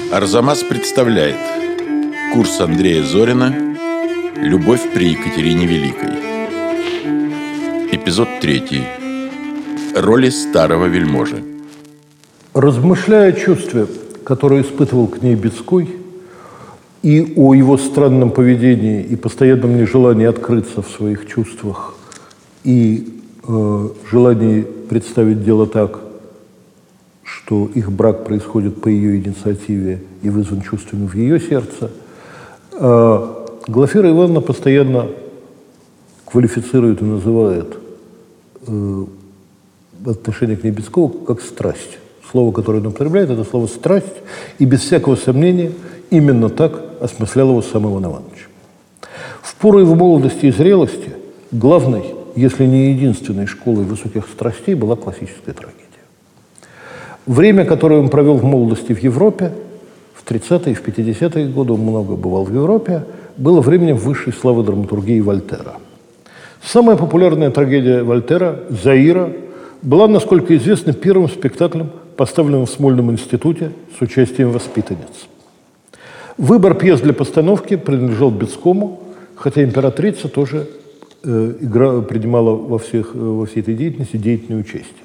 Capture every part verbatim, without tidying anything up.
Арзамас представляет курс Андрея Зорина «Любовь при Екатерине Великой». Эпизод третий. Роли старого вельможи. Размышляя о чувстве, которое испытывал к ней Бецкой, и о его странном поведении и постоянном нежелании открыться в своих чувствах, и э, желании представить дело так, что их брак происходит по ее инициативе и вызван чувствами в ее сердце, э, Глафира Ивановна постоянно квалифицирует и называет э, отношение к ней Бецкого как страсть. Слово, которое он употребляет, это слово «страсть», и без всякого сомнения именно так осмыслял его сам Иван Иванович. В пору его молодости и зрелости главной, если не единственной школой высоких страстей была классическая трагедия. Время, которое он провел в молодости в Европе, в тридцатые и в пятидесятые годы, он много бывал в Европе, было временем высшей славы драматургии Вольтера. Самая популярная трагедия Вольтера «Заира» была, насколько известно, первым спектаклем, поставленным в Смольном институте с участием воспитанниц. Выбор пьес для постановки принадлежал Бецкому, хотя императрица тоже э, игра, принимала во, всех, во всей этой деятельности деятельное участие.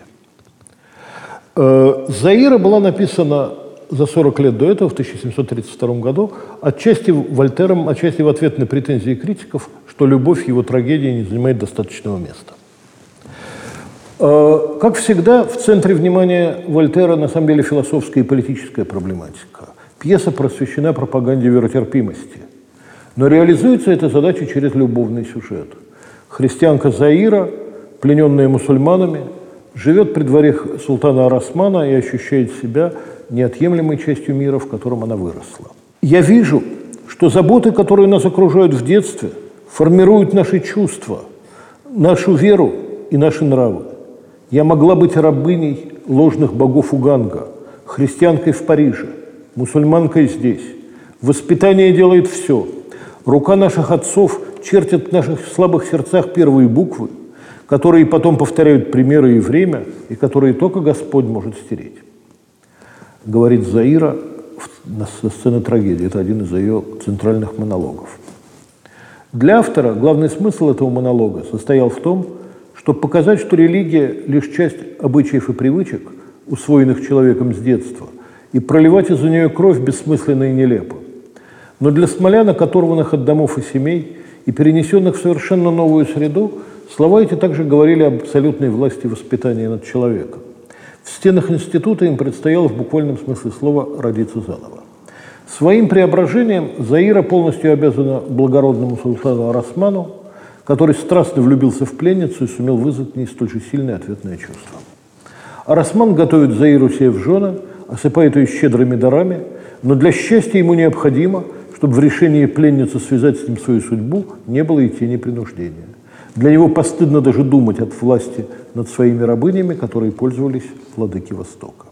Э, «Заира» была написана за сорок лет до этого, в тысяча семьсот тридцать втором году, отчасти Вольтером, отчасти в ответ на претензии критиков, что любовь его трагедии не занимает достаточного места. Э, как всегда, в центре внимания Вольтера на самом деле философская и политическая проблематика. Пьеса посвящена пропаганде веротерпимости. Но реализуется эта задача через любовный сюжет. Христианка Заира, плененная мусульманами, живет при дворе султана Ар-Османа и ощущает себя неотъемлемой частью мира, в котором она выросла. Я вижу, что заботы, которые нас окружают в детстве, формируют наши чувства, нашу веру и наши нравы. Я могла быть рабыней ложных богов Уганга, христианкой в Париже, мусульманкой здесь. Воспитание делает все. Рука наших отцов чертит в наших слабых сердцах первые буквы, которые потом повторяют примеры и время, и которые только Господь может стереть. Говорит Заира на сцене трагедии. Это один из ее центральных монологов. Для автора главный смысл этого монолога состоял в том, чтобы показать, что религия – лишь часть обычаев и привычек, усвоенных человеком с детства, и проливать из-за нее кровь бессмысленно и нелепо. Но для смолян, оторванных от домов и семей и перенесенных в совершенно новую среду, слова эти также говорили об абсолютной власти воспитания над человеком. В стенах института им предстояло в буквальном смысле слова родиться заново. Своим преображением Заира полностью обязана благородному султану Ар-Осману, который страстно влюбился в пленницу и сумел вызвать в ней столь же сильное ответное чувство. Ар-Осман готовит Заиру себе в жены, осыпает ее щедрыми дарами, но для счастья ему необходимо, чтобы в решении пленницы связать с ним свою судьбу не было и тени принуждения. Для него постыдно даже думать от власти над своими рабынями, которые пользовались владыки Востока.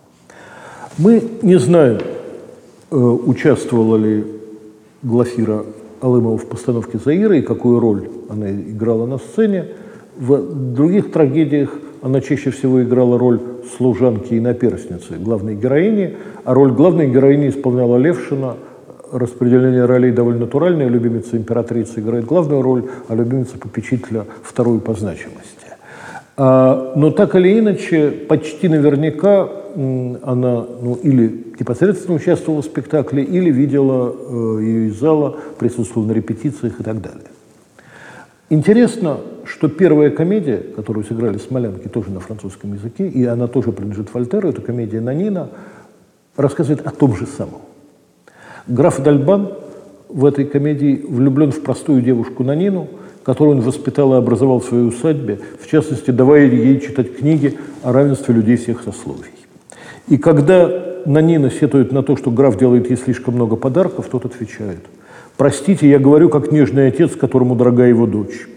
Мы не знаем, участвовала ли Глафира Алымова в постановке «Заиры» и какую роль она играла на сцене. В других трагедиях она чаще всего играла роль служанки и наперсницы главной героини, а роль главной героини исполняла Левшина. Распределение ролей довольно натуральное. Любимица императрицы играет главную роль, а любимица попечителя вторую по значимости. Но так или иначе, почти наверняка она ну, или непосредственно участвовала в спектакле, или видела ее из зала, присутствовала на репетициях и так далее. Интересно, что первая комедия, которую сыграли смолянки, тоже на французском языке, и она тоже принадлежит Вольтеру, это комедия «Нанина», рассказывает о том же самом. Граф Д'Альбан в этой комедии влюблен в простую девушку Нанину, которую он воспитал и образовал в своей усадьбе, в частности, давая ей читать книги о равенстве людей всех сословий. И когда Нанина сетует на то, что граф делает ей слишком много подарков, тот отвечает: «Простите, я говорю, как нежный отец, которому дорога его дочь.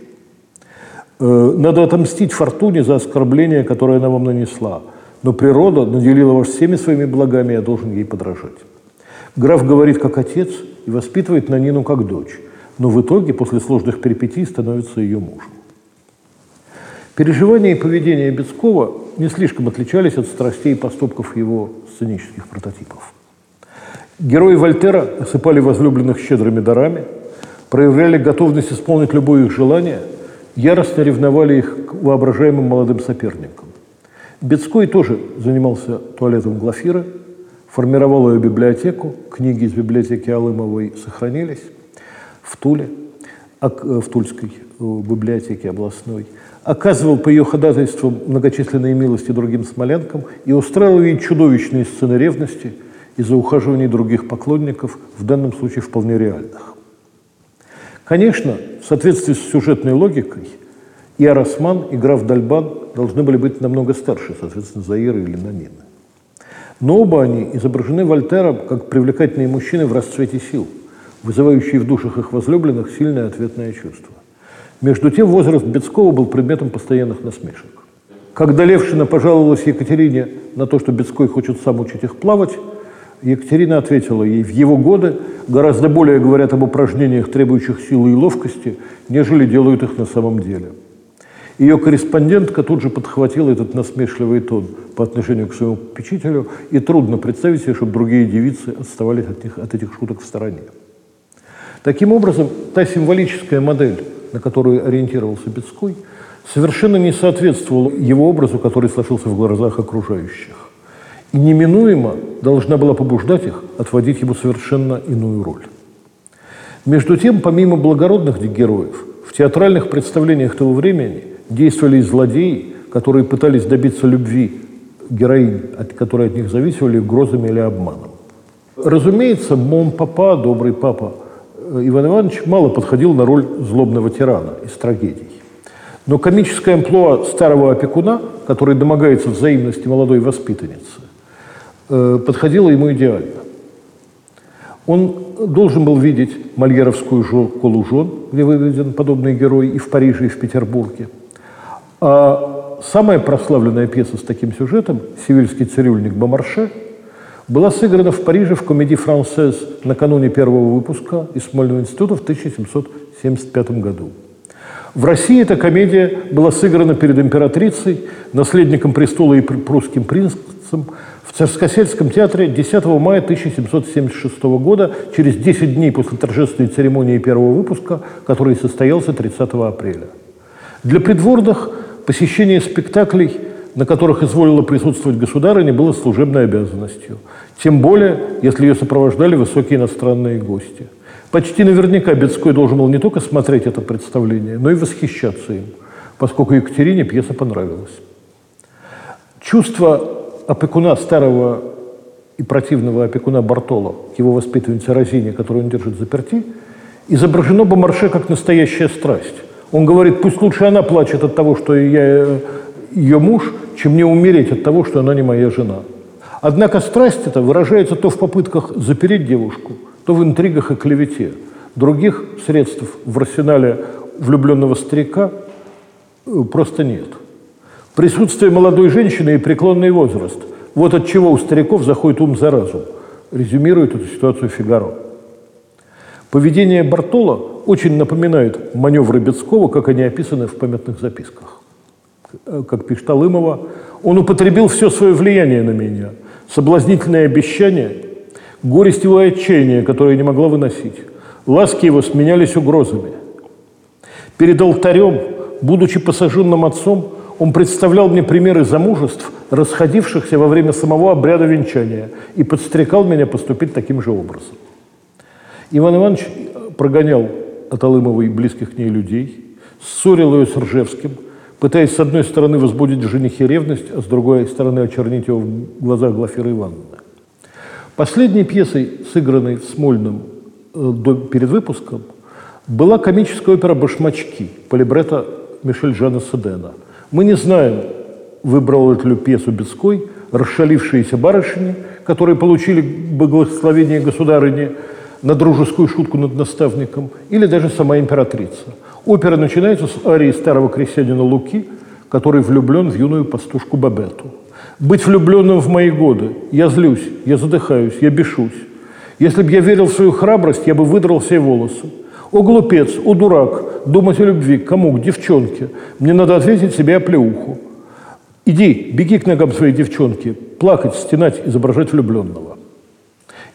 Надо отомстить Фортуне за оскорбление, которое она вам нанесла, но природа наделила вас всеми своими благами, я должен ей подражать». Граф говорит как отец и воспитывает Нанину как дочь, но в итоге после сложных перипетий становится ее мужем. Переживания и поведение Бецкого не слишком отличались от страстей и поступков его сценических прототипов. Герои Вольтера осыпали возлюбленных щедрыми дарами, проявляли готовность исполнить любое их желание, яростно ревновали их к воображаемым молодым соперникам. Бецкой тоже занимался туалетом Глафиры, формировал ее библиотеку, книги из библиотеки Алымовой сохранились в Туле, в Тульской библиотеке областной, оказывал по ее ходатайству многочисленные милости другим смолянкам и устраивал ей чудовищные сцены ревности из-за ухаживаний других поклонников, в данном случае вполне реальных. Конечно, в соответствии с сюжетной логикой, и Арасман, и граф Дальбан должны были быть намного старше, соответственно, Заиры или Нанины. Но оба они изображены Вольтером как привлекательные мужчины в расцвете сил, вызывающие в душах их возлюбленных сильное ответное чувство. Между тем, возраст Бецкого был предметом постоянных насмешек. Когда Левшина пожаловалась Екатерине на то, что Бецкой хочет сам учить их плавать, Екатерина ответила ей: в его годы гораздо более говорят об упражнениях, требующих силы и ловкости, нежели делают их на самом деле. Ее корреспондентка тут же подхватила этот насмешливый тон по отношению к своему попечителю, и трудно представить себе, чтобы другие девицы оставались от, них, от этих шуток в стороне. Таким образом, та символическая модель, на которую ориентировался Бецкой, совершенно не соответствовала его образу, который сложился в глазах окружающих. И неминуемо должна была побуждать их отводить ему совершенно иную роль. Между тем, помимо благородных героев, в театральных представлениях того времени действовали и злодеи, которые пытались добиться любви героинь, от которой от них зависели угрозами или обманом. Разумеется, мон папа, добрый папа Иван Иванович, мало подходил на роль злобного тирана из трагедий. Но комическое амплуа старого опекуна, который домогается взаимности молодой воспитанницы, подходило ему идеально. Он должен был видеть мольеровскую школу жен, где выведен подобный герой и в Париже, и в Петербурге. А самая прославленная пьеса с таким сюжетом «Севильский цирюльник Бомарше» была сыграна в Париже в Комедии Франсез накануне первого выпуска из Смольного института в тысяча семьсот семьдесят пятом году. В России эта комедия была сыграна перед императрицей, наследником престола и прусским принцем в Царскосельском театре десятого мая тысяча семьсот семьдесят шестого года, через десять дней после торжественной церемонии первого выпуска, который состоялся тридцатого апреля. Для придворных посещение спектаклей, на которых изволила присутствовать государыня, было служебной обязанностью. Тем более, если ее сопровождали высокие иностранные гости. Почти наверняка Бецкой должен был не только смотреть это представление, но и восхищаться им, поскольку Екатерине пьеса понравилась. Чувство опекуна, старого и противного опекуна Бартоло к его воспитаннице Розине, которую он держит заперти, изображено Бомарше как настоящая страсть. Он говорит: пусть лучше она плачет от того, что я ее муж, чем мне умереть от того, что она не моя жена. Однако страсть эта выражается то в попытках запереть девушку, то в интригах и клевете. Других средств в арсенале влюбленного старика просто нет. Присутствие молодой женщины и преклонный возраст – вот от чего у стариков заходит ум за разум, резюмирует эту ситуацию Фигаро. Поведение Бартоло очень напоминает маневры Бецкого, как они описаны в памятных записках. Как пишет Алымова: «Он употребил все свое влияние на меня, соблазнительные обещания, горесть его и отчаяние, которое я не могла выносить. Ласки его сменялись угрозами. Перед алтарем, будучи посаженным отцом, он представлял мне примеры замужеств, расходившихся во время самого обряда венчания, и подстрекал меня поступить таким же образом». Иван Иванович прогонял от Алымовой близких к ней людей, ссорил ее с Ржевским, пытаясь с одной стороны возбудить в женихе ревность, а с другой стороны очернить его в глазах Глафиры Ивановны. Последней пьесой, сыгранной в Смольном э, до, перед выпуском, была комическая опера «Башмачки» по либретто Мишель Жана Седена. Мы не знаем, выбрал эту пьесу Бецкой, расшалившиеся барышни, которые получили благословение государыни на дружескую шутку над наставником, или даже сама императрица. Опера начинается с арии старого крестьянина Луки, который влюблен в юную пастушку Бабетту. «Быть влюбленным в мои годы. Я злюсь, я задыхаюсь, я бешусь. Если бы я верил в свою храбрость, я бы выдрал все волосы. О, глупец, о, дурак, думать о любви. Кому? К девчонке. Мне надо ответить себе оплеуху. Иди, беги к ногам своей девчонки, плакать, стенать, изображать влюбленного».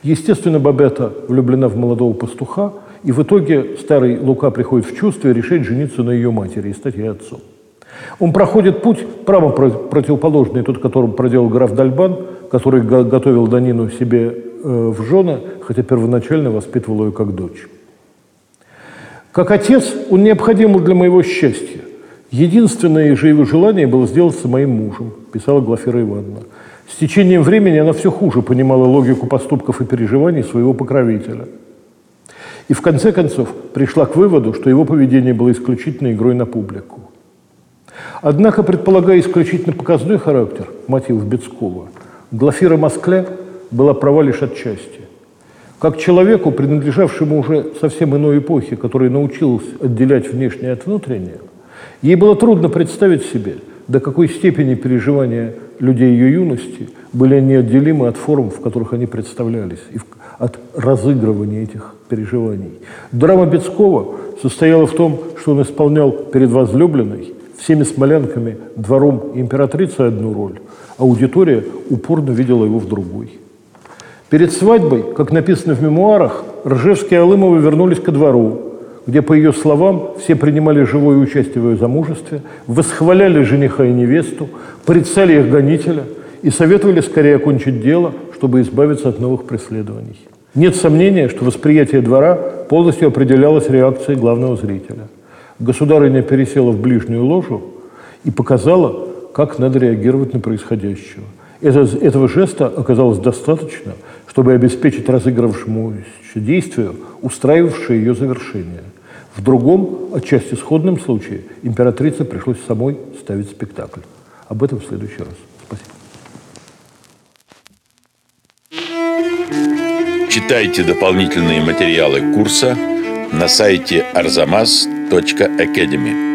Естественно, Бабетта влюблена в молодого пастуха, и в итоге старый Лука приходит в чувство и решает жениться на ее матери и стать ей отцом. Он проходит путь прямо противоположный тот, которым проделал граф Д'Альбан, который готовил Данину себе в жены, хотя первоначально воспитывал ее как дочь. Как отец он необходим для моего счастья. Единственное же его желание было сделаться моим мужем, писала Глафира Ивановна. С течением времени она все хуже понимала логику поступков и переживаний своего покровителя. И в конце концов пришла к выводу, что его поведение было исключительно игрой на публику. Однако, предполагая исключительно показной характер мотивов Бецкова, Глафира Маскле была права лишь отчасти. Как человеку, принадлежавшему уже совсем иной эпохе, который научился отделять внешнее от внутреннего, ей было трудно представить себе, до какой степени переживания людей ее юности были неотделимы от форм, в которых они представлялись, и от разыгрывания этих переживаний. Драма Бецкова состояла в том, что он исполнял перед возлюбленной, всеми смолянками, двором и императрицей одну роль, а аудитория упорно видела его в другой. Перед свадьбой, как написано в мемуарах, Ржевский и Алымова вернулись ко двору, где, по ее словам, все принимали живое участие в ее замужестве, восхваляли жениха и невесту, порицали их гонителя и советовали скорее окончить дело, чтобы избавиться от новых преследований. Нет сомнения, что восприятие двора полностью определялось реакцией главного зрителя. Государыня пересела в ближнюю ложу и показала, как надо реагировать на происходящее. Это, этого жеста оказалось достаточно, чтобы обеспечить разыгравшемуся действию устраивавшее ее завершение. В другом, отчасти сходном случае, императрице пришлось самой ставить спектакль. Об этом в следующий раз. Спасибо. Читайте дополнительные материалы курса на сайте арзамас точка академи.